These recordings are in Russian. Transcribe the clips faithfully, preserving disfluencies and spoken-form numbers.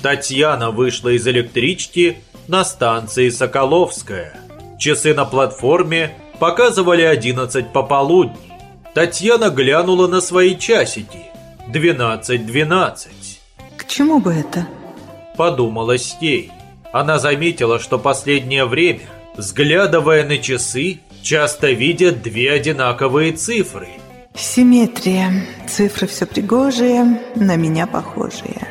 Татьяна вышла из электрички на станции Соколовская. Часы на платформе показывали одиннадцать пополудни. Татьяна глянула на свои часики. Двенадцать двенадцать. К чему бы это? Подумалось ей. Она заметила, что последнее время, взглядывая на часы, часто видят две одинаковые цифры. Симметрия. Цифры все пригожие, на меня похожие.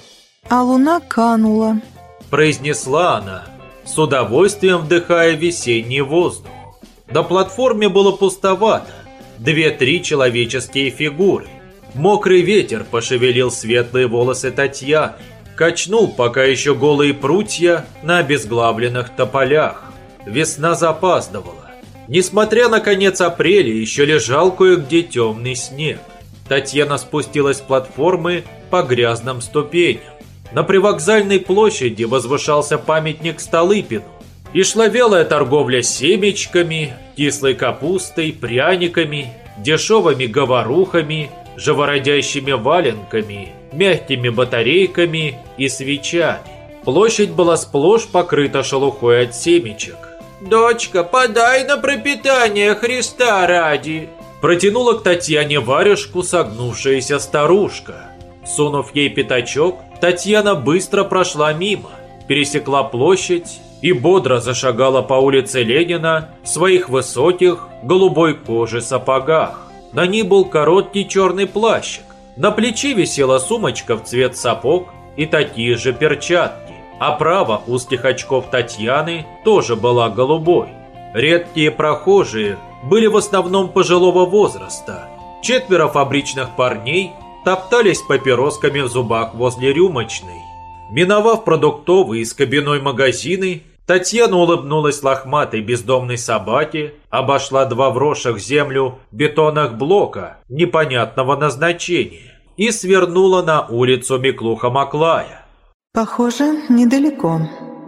А луна канула, произнесла она, с удовольствием вдыхая весенний воздух. На платформе было пустовато. Две-три человеческие фигуры. Мокрый ветер пошевелил светлые волосы Татьяны, качнул пока еще голые прутья на обезглавленных тополях. Весна запаздывала. Несмотря на конец апреля, еще лежал кое-где темный снег. Татьяна спустилась с платформы по грязным ступеням. На привокзальной площади возвышался памятник Столыпину. И шла вялая торговля семечками, кислой капустой, пряниками, дешевыми говорухами, живородящими валенками, мягкими батарейками и свечами. Площадь была сплошь покрыта шелухой от семечек. «Дочка, подай на пропитание Христа ради!» Протянула к Татьяне варежку согнувшаяся старушка. Сунув ей пятачок, Татьяна быстро прошла мимо, пересекла площадь и бодро зашагала по улице Ленина в своих высоких голубой кожи сапогах. На ней был короткий черный плащик, на плече висела сумочка в цвет сапог и такие же перчатки. Оправа узких очков Татьяны тоже была голубой. Редкие прохожие были в основном пожилого возраста. Четверо фабричных парней топтались папиросками в зубах возле рюмочной. Миновав продуктовые и скобяной магазины, Татьяна улыбнулась лохматой бездомной собаке, обошла два вросших в землю бетонных блока непонятного назначения и свернула на улицу Миклуха-Маклая. Похоже, недалеко.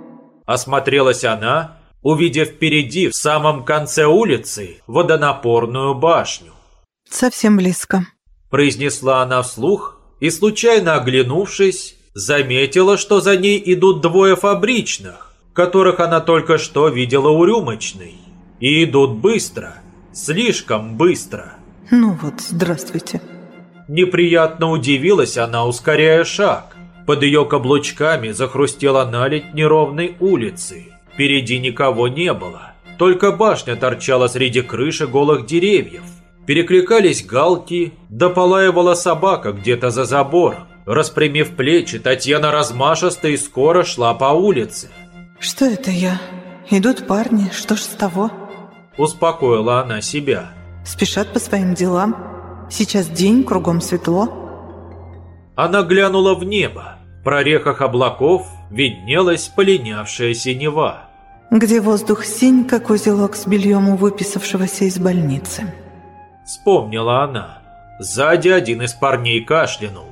Осмотрелась она, увидев впереди, в самом конце улицы, водонапорную башню. Совсем близко, произнесла она вслух и, случайно оглянувшись, заметила, что за ней идут двое фабричных, которых она только что видела у рюмочной. И идут быстро, слишком быстро. Ну вот, здравствуйте. Неприятно удивилась она, ускоряя шаг. Под ее каблучками захрустела наледь неровной улицы. Впереди никого не было. Только башня торчала среди крыши голых деревьев. Перекликались галки, да полаивала собака где-то за забором. Распрямив плечи, Татьяна размашисто и скоро шла по улице. Что это я? Идут парни, что ж с того? Успокоила она себя. Спешат по своим делам. Сейчас день, кругом светло. Она глянула в небо. В прорехах облаков виднелась полинявшая синева. Где воздух синь, как узелок с бельем у выписавшегося из больницы. Вспомнила она. Сзади один из парней кашлянул.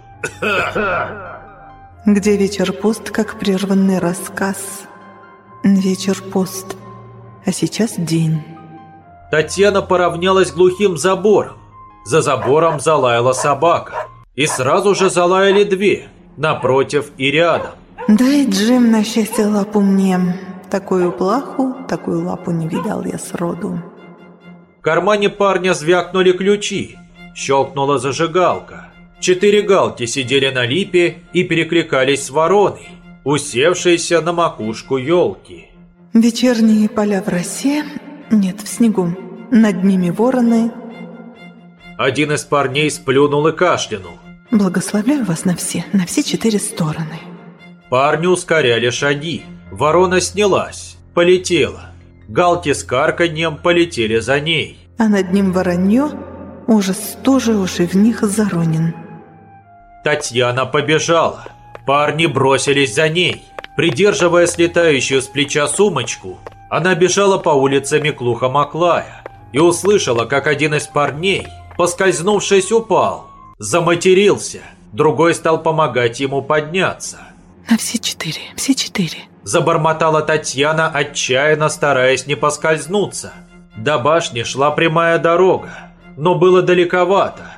Где вечер пуст, как прерванный рассказ. Вечер пуст, а сейчас день. Татьяна поравнялась с глухим забором. За забором залаяла собака. И сразу же залаяли две, напротив и рядом. Дай, Джим, на счастье лапу мне. Такую плаху, такую лапу не видал я сроду. В кармане парня звякнули ключи. Щелкнула зажигалка. Четыре галки сидели на липе и перекликались с вороной, усевшейся на макушку елки. Вечерние поля в росе, нет, в снегу. Над ними вороны. Один из парней сплюнул и кашлянул. Благословляю вас на все, на все четыре стороны. Парни ускоряли шаги. Ворона снялась, полетела. Галки с карканьем полетели за ней. А над ним воронье, ужас тоже уж и в них заронен. Татьяна побежала. Парни бросились за ней. Придерживая слетающую с плеча сумочку, она бежала по улице Миклуха-Маклая и услышала, как один из парней, поскользнувшись, упал. Заматерился. Другой стал помогать ему подняться. На все четыре, все четыре. Забормотала Татьяна, отчаянно стараясь не поскользнуться. До башни шла прямая дорога, но было далековато.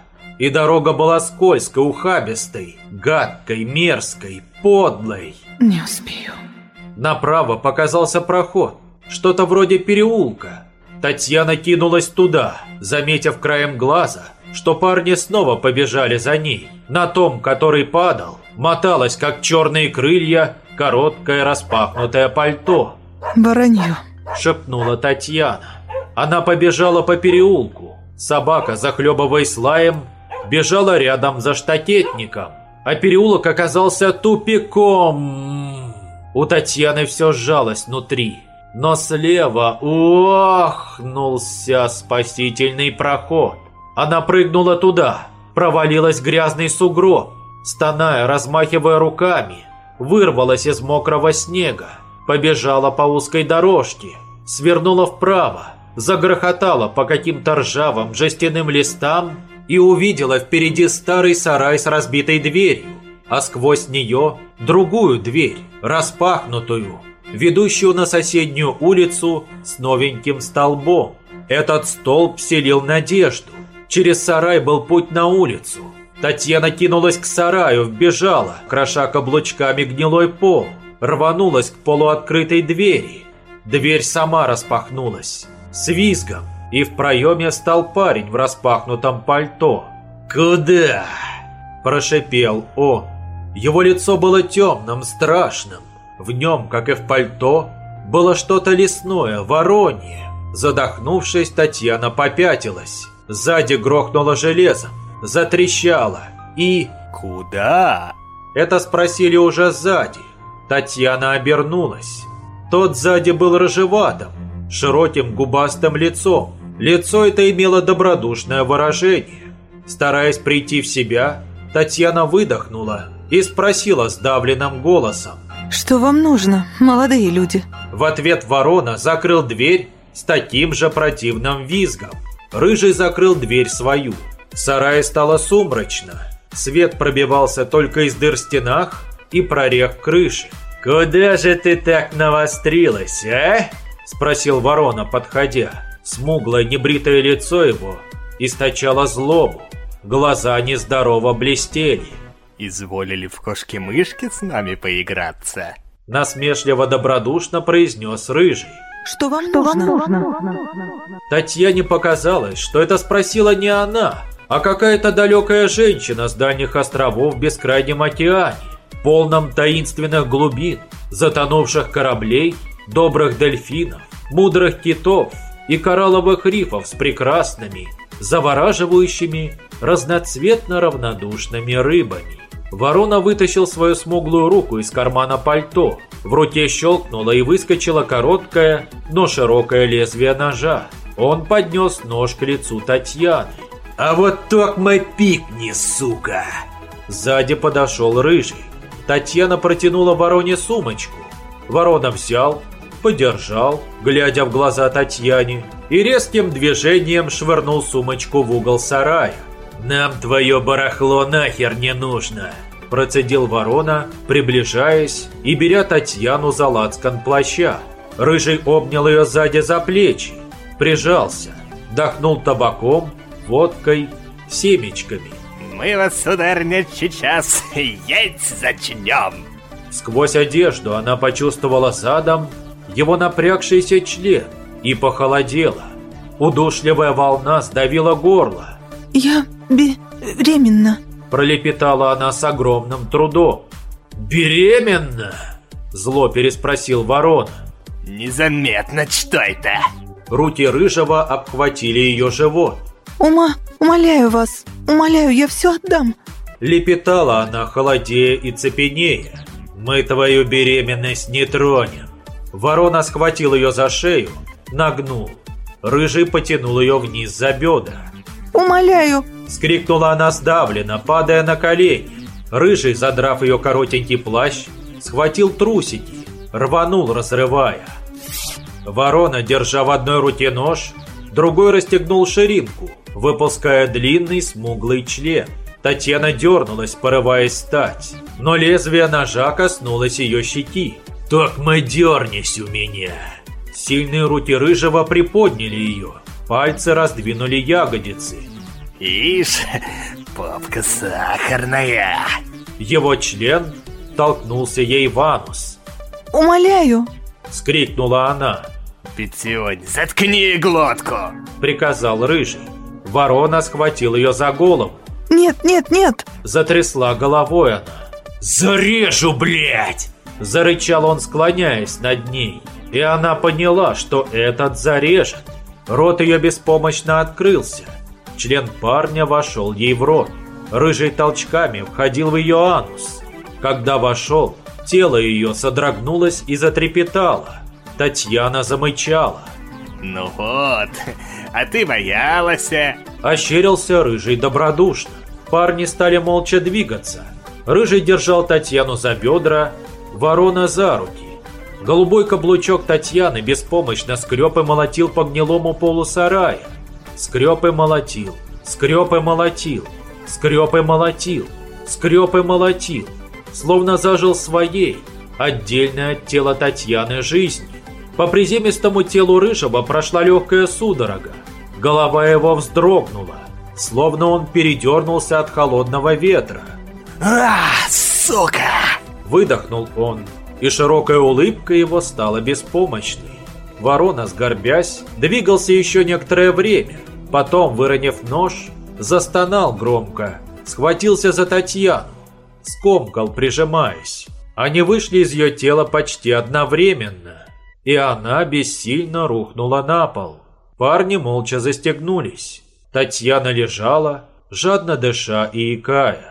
и дорога была скользкой, ухабистой, гадкой, мерзкой, подлой. Не успею. Направо показался проход, что-то вроде переулка. Татьяна кинулась туда, заметив краем глаза, что парни снова побежали за ней. На том, который падал, моталось, как черные крылья, короткое распахнутое пальто. «Воронье», — шепнула Татьяна. Она побежала по переулку. Собака, захлебываясь лаем, бежала рядом за штакетником, а переулок оказался тупиком. У Татьяны все сжалось внутри, но слева охнулся спасительный проход. Она прыгнула туда, провалилась в грязный сугроб, стоная, размахивая руками, вырвалась из мокрого снега, побежала по узкой дорожке, свернула вправо, загрохотала по каким-то ржавым жестяным листам и увидела впереди старый сарай с разбитой дверью, а сквозь нее другую дверь, распахнутую, ведущую на соседнюю улицу с новеньким столбом. Этот столб вселил надежду. Через сарай был путь на улицу. Татьяна кинулась к сараю, вбежала, кроша каблучками гнилой пол, рванулась к полуоткрытой двери. Дверь сама распахнулась с визгом, и в проеме встал парень в распахнутом пальто. «Куда?» – прошипел он. Его лицо было темным, страшным. В нем, как и в пальто, было что-то лесное, воронье. Задохнувшись, Татьяна попятилась. Сзади грохнуло железом, затрещало и... «Куда?» Это спросили уже сзади. Татьяна обернулась. Тот сзади был рыжеватым, широким губастым лицом. Лицо это имело добродушное выражение. Стараясь прийти в себя, Татьяна выдохнула и спросила сдавленным голосом: «Что вам нужно, молодые люди?» В ответ ворона закрыл дверь с таким же противным визгом. Рыжий закрыл дверь свою. В сарае стало сумрачно. Свет пробивался только из дыр в стенах и прорех крыши. «Куда же ты так навострилась, а?» – спросил ворона, подходя. Смуглое небритое лицо его источало злобу. Глаза нездорово блестели. «Изволили в кошки-мышки с нами поиграться?» Насмешливо-добродушно произнес Рыжий. «Что вам что нужно?» нужно? Татьяне показалось, что это спросила не она, а какая-то далекая женщина с дальних островов в бескрайнем океане, полном таинственных глубин, затонувших кораблей, добрых дельфинов, мудрых китов и коралловых рифов с прекрасными, завораживающими, разноцветно равнодушными рыбами. Ворона вытащил свою смуглую руку из кармана пальто. В руке щелкнуло и выскочило короткое, но широкое лезвие ножа. Он поднес нож к лицу Татьяны. «А вот токмо пикни, сука!» Сзади подошел Рыжий. Татьяна протянула вороне сумочку. Ворона взял, подержал, глядя в глаза Татьяне, и резким движением швырнул сумочку в угол сарая. «Нам твое барахло нахер не нужно!» Процедил ворона, приближаясь и беря Татьяну за лацкан плаща. Рыжий обнял ее сзади за плечи, прижался, дохнул табаком, водкой, семечками. «Мы вас, сударыня, сейчас есть зачнем!» Сквозь одежду она почувствовала задом его напрягшийся член и похолодела. Удушливая волна сдавила горло. «Я беременна», – пролепетала она с огромным трудом. «Беременна?» – зло переспросил ворона. «Незаметно, что это?» Руки Рыжего обхватили ее живот. «Ума, умоляю вас, умоляю, я все отдам», – лепетала она, холодея и цепенея. «Мы твою беременность не тронем». Ворона схватил ее за шею, нагнул. Рыжий потянул ее вниз за бедра. «Умоляю!» – скрикнула она сдавленно, падая на колени. Рыжий, задрав ее коротенький плащ, схватил трусики, рванул, разрывая. Ворона, держа в одной руке нож, другой расстегнул ширинку, выпуская длинный смуглый член. Татьяна дернулась, порываясь встать, но лезвие ножа коснулось ее щеки. «Токмо дернись у меня!» Сильные руки Рыжего приподняли ее, пальцы раздвинули ягодицы. Ишь, попка сахарная. Его член толкнулся ей в анус. Умоляю. Скрикнула она. Петюнь, заткни глотку. Приказал Рыжий. Ворона схватил ее за голову. Нет, нет, нет. Затрясла головой она. «Зарежу, блядь!» Зарычал он, склоняясь над ней. И она поняла, что этот зарежет. Рот ее беспомощно открылся. Член парня вошел ей в рот. Рыжий толчками входил в ее анус. Когда вошел, тело ее содрогнулось и затрепетало. Татьяна замычала. Ну вот, а ты боялась. Ощерился Рыжий добродушно. Парни стали молча двигаться. Рыжий держал Татьяну за бедра, Ворона за руки. Голубой каблучок Татьяны беспомощно скреб и молотил по гнилому полу сарая. Скреб и молотил, скреб и молотил, скреб и молотил, скреб и молотил. Словно зажил своей, отдельной от тела Татьяны, жизни. По приземистому телу Рыжего прошла легкая судорога. Голова его вздрогнула, словно он передернулся от холодного ветра. А, сука! Выдохнул он, и широкая улыбка его стала беспомощной. Ворона, сгорбясь, двигался еще некоторое время. Потом, выронив нож, застонал громко, схватился за Татьяну, скомкал, прижимаясь. Они вышли из ее тела почти одновременно, и она бессильно рухнула на пол. Парни молча застегнулись. Татьяна лежала, жадно дыша и икая.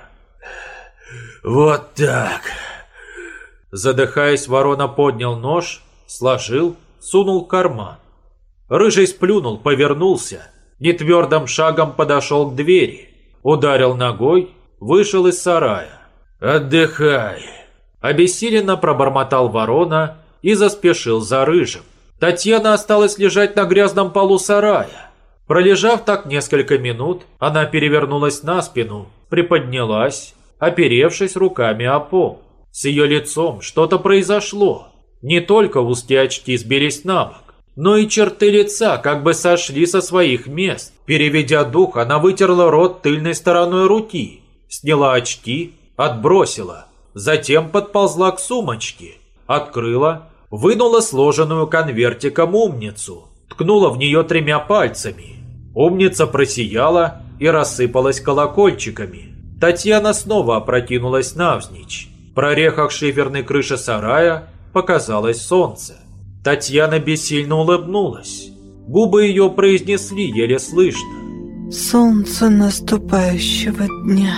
«Вот так!» Задыхаясь, Ворона поднял нож, сложил, сунул в карман. Рыжий сплюнул, повернулся, нетвердым шагом подошел к двери, ударил ногой, вышел из сарая. «Отдыхай!» Обессиленно пробормотал Ворона и заспешил за Рыжим. Татьяна осталась лежать на грязном полу сарая. Пролежав так несколько минут, она перевернулась на спину, приподнялась, оперевшись руками о пол. С ее лицом что-то произошло. Не только узкие очки сбились на бок, но и черты лица как бы сошли со своих мест. Переведя дух, она вытерла рот тыльной стороной руки, сняла очки, отбросила, затем подползла к сумочке, открыла, вынула сложенную конвертиком умницу, ткнула в нее тремя пальцами. Умница просияла и рассыпалась колокольчиками. Татьяна снова опрокинулась навзничь. В прорехах шиферной крыши сарая показалось солнце. Татьяна бессильно улыбнулась. Губы ее произнесли еле слышно: «Солнце наступающего дня».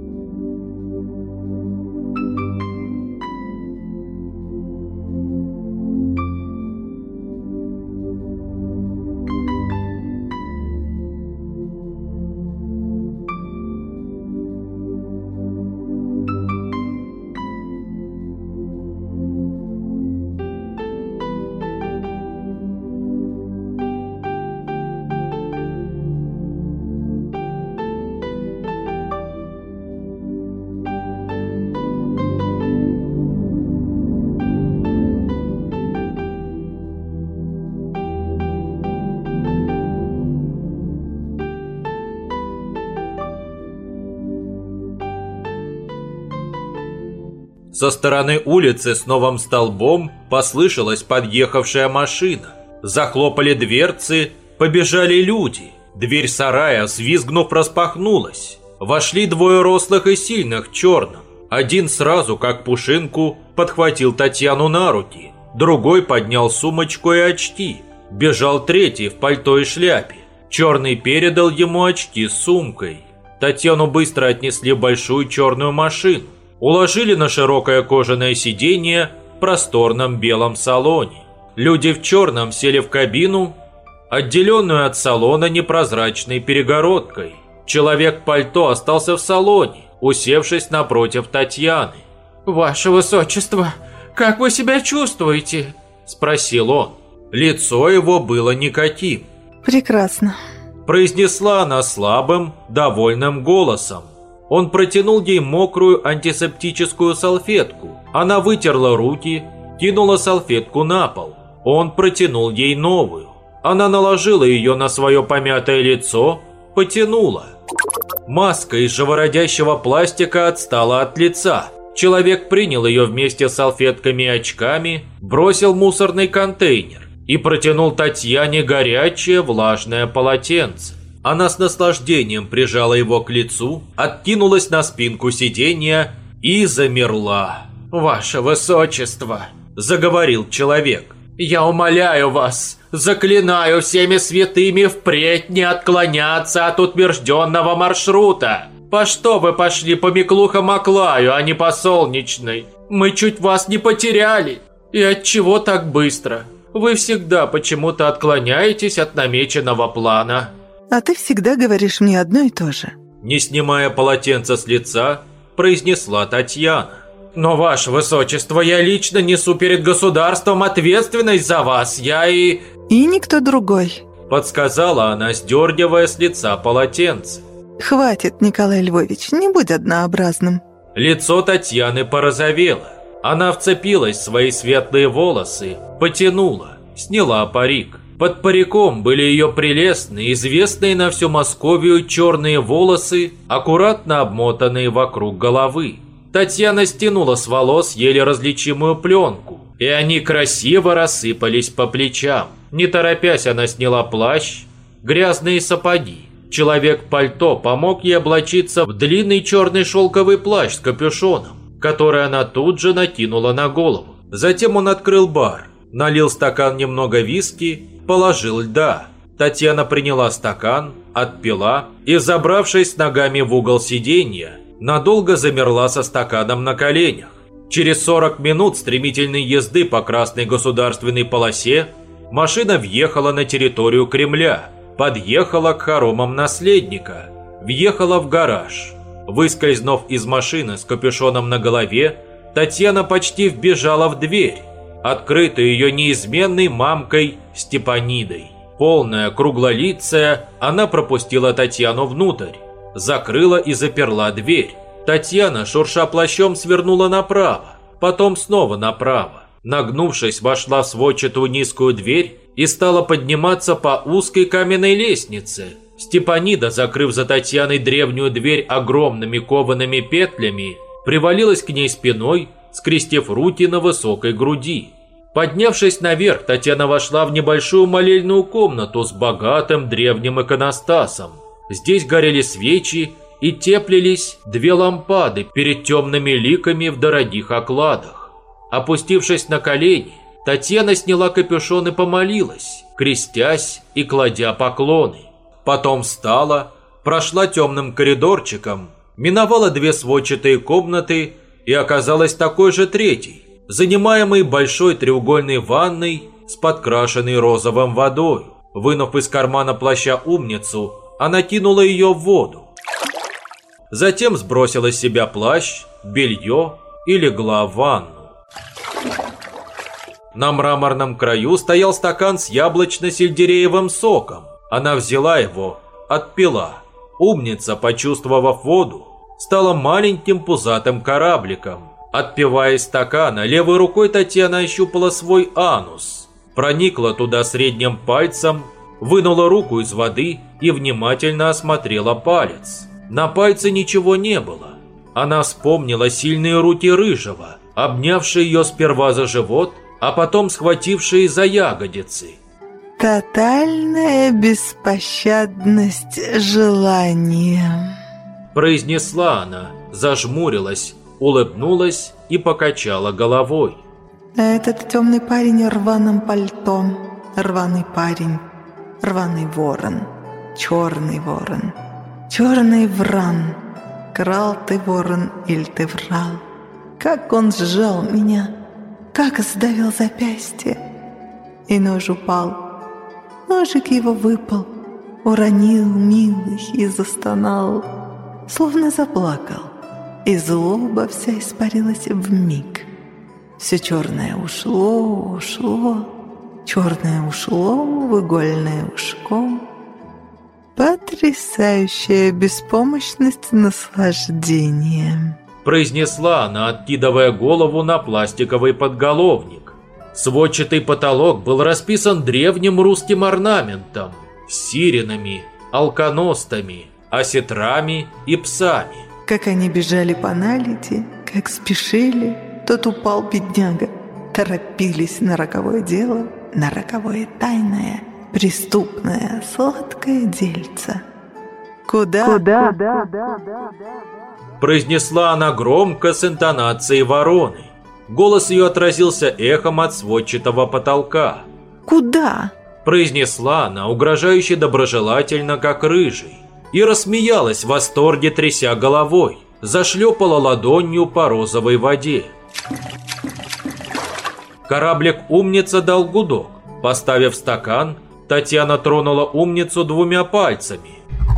Со стороны улицы с новым столбом послышалась подъехавшая машина. Захлопали дверцы, побежали люди. Дверь сарая, взвизгнув, распахнулась. Вошли двое рослых и сильных в черном. Один сразу, как пушинку, подхватил Татьяну на руки. Другой поднял сумочку и очки. Бежал третий в пальто и шляпе. Черный передал ему очки с сумкой. Татьяну быстро отнесли в большую черную машину. Уложили на широкое кожаное сиденье в просторном белом салоне. Люди в черном сели в кабину, отделенную от салона непрозрачной перегородкой. Человек в пальто остался в салоне, усевшись напротив Татьяны. «Ваше Высочество, как вы себя чувствуете?» – спросил он. Лицо его было никаким. «Прекрасно», – произнесла она слабым, довольным голосом. Он протянул ей мокрую антисептическую салфетку. Она вытерла руки, кинула салфетку на пол. Он протянул ей новую. Она наложила ее на свое помятое лицо, потянула. Маска из живородящего пластика отстала от лица. Человек принял ее вместе с салфетками и очками, бросил в мусорный контейнер и протянул Татьяне горячее влажное полотенце. Она с наслаждением прижала его к лицу, откинулась на спинку сиденья и замерла. «Ваше Высочество», – заговорил человек, – «я умоляю вас, заклинаю всеми святыми впредь не отклоняться от утвержденного маршрута. По что вы пошли по Миклуха-Маклаю, а не по Солнечной? Мы чуть вас не потеряли. И отчего так быстро? Вы всегда почему-то отклоняетесь от намеченного плана». А ты всегда говоришь мне одно и то же. Не снимая полотенца с лица, произнесла Татьяна. «Но, Ваше Высочество, я лично несу перед государством ответственность за вас. Я и...» «И никто другой», – подсказала она, сдергивая с лица полотенце. «Хватит, Николай Львович, не будь однообразным». Лицо Татьяны порозовело. Она вцепилась в свои светлые волосы, потянула, сняла парик. Под париком были ее прелестные, известные на всю Московию черные волосы, аккуратно обмотанные вокруг головы. Татьяна стянула с волос еле различимую пленку, и они красиво рассыпались по плечам. Не торопясь, она сняла плащ, грязные сапоги. Человек-пальто помог ей облачиться в длинный черный шелковый плащ с капюшоном, который она тут же накинула на голову. Затем он открыл бар, налил в стакан немного виски, положил льда. Татьяна приняла стакан, отпила и, забравшись ногами в угол сиденья, надолго замерла со стаканом на коленях. Через сорок минут стремительной езды по красной государственной полосе машина въехала на территорию Кремля, подъехала к хоромам наследника, въехала в гараж. Выскользнув из машины с капюшоном на голове, Татьяна почти вбежала в дверь, открытую ее неизменной мамкой Степанидой. Полная, круглолицая, она пропустила Татьяну внутрь, закрыла и заперла дверь. Татьяна, шурша плащом, свернула направо, потом снова направо. Нагнувшись, вошла в сводчатую низкую дверь и стала подниматься по узкой каменной лестнице. Степанида, закрыв за Татьяной древнюю дверь огромными коваными петлями, привалилась к ней спиной, скрестив руки на высокой груди. Поднявшись наверх, Татьяна вошла в небольшую молельную комнату с богатым древним иконостасом. Здесь горели свечи и теплились две лампады перед темными ликами в дорогих окладах. Опустившись на колени, Татьяна сняла капюшон и помолилась, крестясь и кладя поклоны. Потом встала, прошла темным коридорчиком, миновала две сводчатые комнаты и оказалась такой же третьей, занимаемой большой треугольной ванной с подкрашенной розовым водой. Вынув из кармана плаща умницу, она кинула ее в воду. Затем сбросила с себя плащ, белье и легла в ванну. На мраморном краю стоял стакан с яблочно-сельдереевым соком. Она взяла его, отпила. Умница, почувствовав воду, стала маленьким пузатым корабликом. Отпивая из стакана, левой рукой Татьяна ощупала свой анус, проникла туда средним пальцем, вынула руку из воды и внимательно осмотрела палец. На пальце ничего не было. Она вспомнила сильные руки Рыжего, обнявшие ее сперва за живот, а потом схватившие за ягодицы. «Тотальная беспощадность желания», произнесла она, зажмурилась, улыбнулась и покачала головой. «Этот темный парень в рваном пальто, рваный парень, рваный ворон, черный ворон, черный вран. Крал ты, ворон, или ты врал? Как он сжал меня, как сдавил запястье!» И нож упал. Ножик его выпал, уронил милый и застонал, словно заплакал, и злоба вся испарилась вмиг. Все черное ушло, ушло, черное ушло в игольное ушко. Потрясающая беспомощность наслаждения, произнесла она, откидывая голову на пластиковый подголовник. Сводчатый потолок был расписан древним русским орнаментом с сиренами, алконостами, осетрами и псами. Как они бежали по наледи, как спешили, тот упал бедняга. Торопились на роковое дело, на роковое тайное, преступное, сладкое дельце. Куда? Куда? Произнесла она громко с интонацией вороны. Голос ее отразился эхом от сводчатого потолка. Куда? Произнесла она угрожающе доброжелательно, как рыжий. И рассмеялась в восторге, тряся головой. Зашлепала ладонью по розовой воде. Кораблик-умница дал гудок. Поставив стакан, Татьяна тронула умницу двумя пальцами.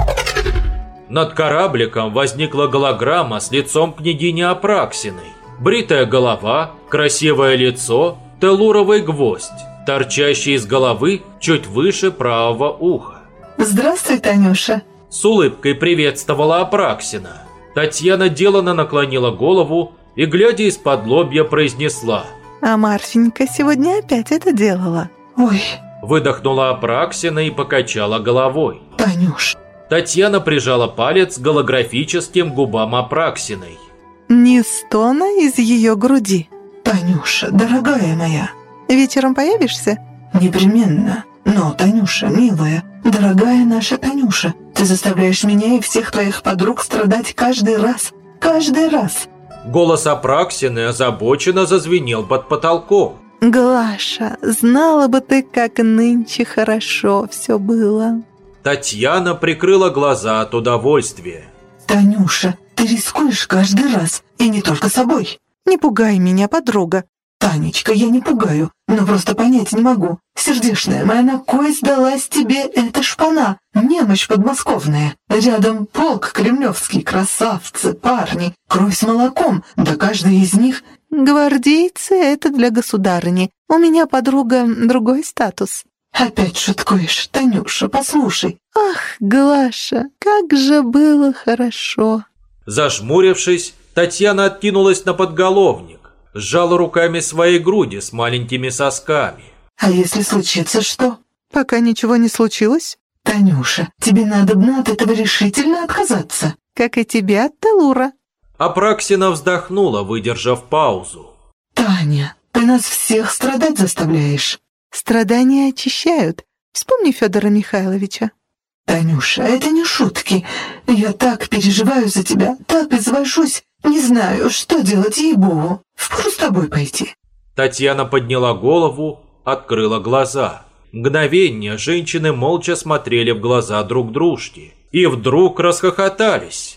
Над корабликом возникла голограмма с лицом княгини Апраксиной. Бритая голова, красивое лицо, телуровый гвоздь, торчащий из головы чуть выше правого уха. Здравствуй, Танюша. С улыбкой приветствовала Апраксина. Татьяна деланно наклонила голову и, глядя из-под лобья, произнесла: А Марфенька сегодня опять это делала. Ой. Выдохнула Апраксина и покачала головой. Танюш. Татьяна прижала палец к голографическим губам Апраксиной. Ни стона из ее груди. Танюша, дорогая моя. Вечером появишься? Непременно. Но, Танюша, милая, дорогая наша Танюша, ты заставляешь меня и всех твоих подруг страдать каждый раз. Каждый раз. Голос Апраксины озабоченно зазвенел под потолком. Глаша, знала бы ты, как нынче хорошо все было. Татьяна прикрыла глаза от удовольствия. Танюша, ты рискуешь каждый раз, и не только собой. Не пугай меня, подруга. Танечка, я не пугаю, но просто понять не могу. Сердечная моя, на кой сдалась тебе эта шпана? Немощь подмосковная. Рядом полк кремлевский, красавцы, парни, кровь с молоком, да каждый из них... Гвардейцы — это для государыни. У меня, подруга, другой статус. Опять шуткуешь, Танюша, послушай. Ах, Глаша, как же было хорошо. Зажмурившись, Татьяна откинулась на подголовник, сжала руками свои груди с маленькими сосками. А если случится что? Пока ничего не случилось. Танюша, тебе надобно от этого решительно отказаться. Как и тебе от Телура. Апраксина вздохнула, выдержав паузу. Таня, ты нас всех страдать заставляешь. Страдания очищают. Вспомни Федора Михайловича. Танюша, это не шутки. Я так переживаю за тебя, так извожусь. Не знаю, что делать, ей-богу. Впору с тобой пойти. Татьяна подняла голову, открыла глаза. Мгновение женщины молча смотрели в глаза друг дружке. И вдруг расхохотались.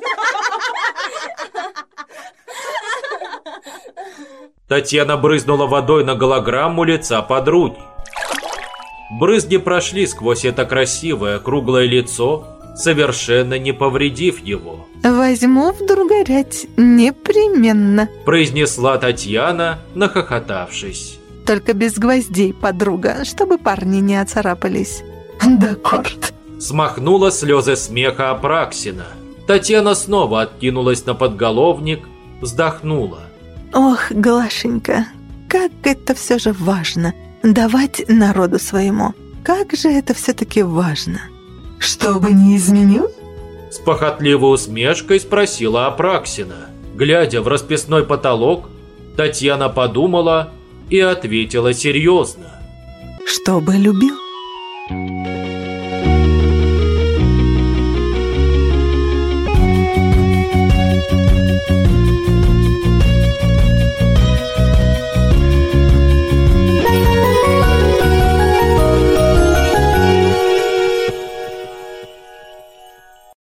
Татьяна брызнула водой на голограмму лица подруги. Брызги прошли сквозь это красивое круглое лицо, совершенно не повредив его. «Возьму в другорять непременно», произнесла Татьяна, нахохотавшись. «Только без гвоздей, подруга, чтобы парни не оцарапались». «Даккорд», смахнула слезы смеха Апраксина. Татьяна снова откинулась на подголовник, вздохнула. «Ох, Глашенька, как это все же важно, давать народу своему. Как же это все-таки важно». «Что бы ни изменил?» С похотливой усмешкой спросила Апраксина. Глядя в расписной потолок, Татьяна подумала и ответила серьезно. «Чтобы любил».